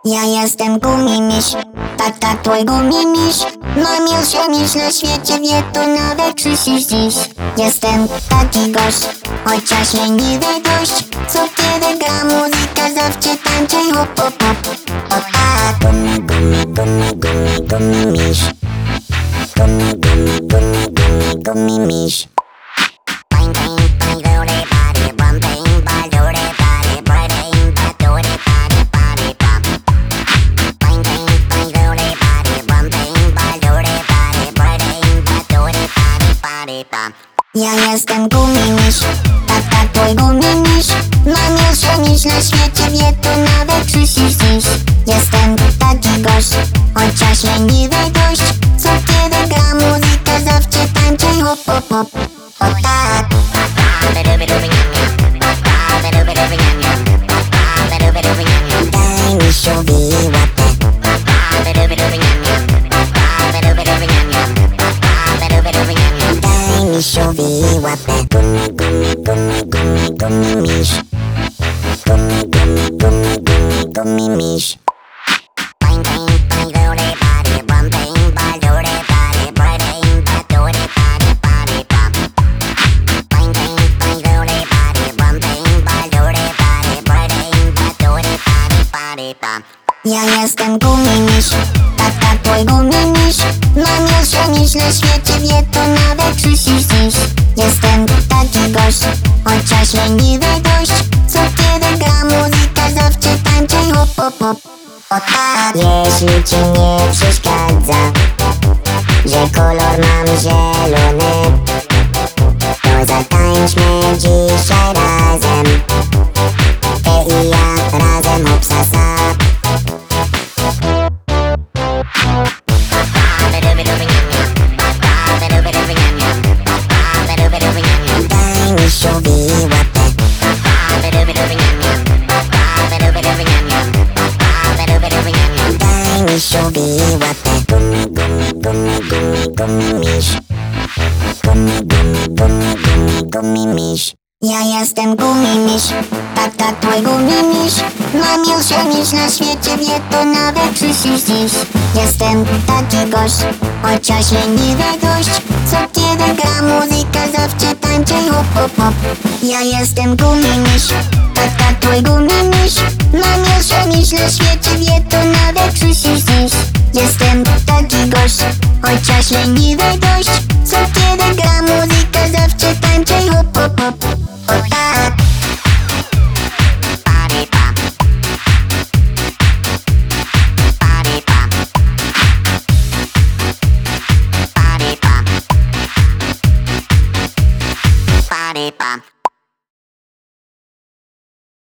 Ja jestem gumimiś, tak, twój gumimiś. Najmilszy miś na świecie, wie to nawet Krzysiś dziś. Jestem taki gość, chociaż leniwy dość. Co kiedy gra muzyka, zawsze tańczę hop, hop, hop. O tak, gumimiś. Gumimiś. Ja jestem gumimiś, tak, twój gumimiś. Najmilszy miś na świecie, wie to nawet Krzysiś dziś. Jestem taki gość, chociaż leniwy dość. Co kiedy gra muzyka, zawsze tańczę hop, hop, hop. O tak. Daj mi siubi łapę. Daj mi siubi łapę. Gumimiś. Gumimiś. Ja jestem gumimiś, tak, twój gumimiś. Najmilszy miś na świecie, wie to nawet Krzysiś dziś. Jestem taki gość, chociaż leniwy dość. Co kiedy gra muzyka, zawsze tańczę hop, hop, hop. O tak. Jeśli ci nie przeszkadza, że kolor mam zielony, to zatańczmy dzisiaj razem. Ty i ja razem hop sa sa. Daj mi siubi łapę. Daj mi siubi łapę. Gumimiś. Gumimiś. Ja jestem gumimiś, tak, twój gumimiś. Najmilszy miś na świecie, wie to nawet Krzysiś dziś. Jestem taki gość, chociaż leniwy dość. Co kiedy gra muzyka, zawsze tańczę hop, hop, hop. Ja jestem gumimiś, tak, twój gumimiś. Najmilszy miś na świecie, wie to nawet Krzysiś dziś. Jestem taki gość, chociaż leniwy dość. Co kiedy gra muzyka, zawsze tańczę hop, hop, hop. O tak. Party pop.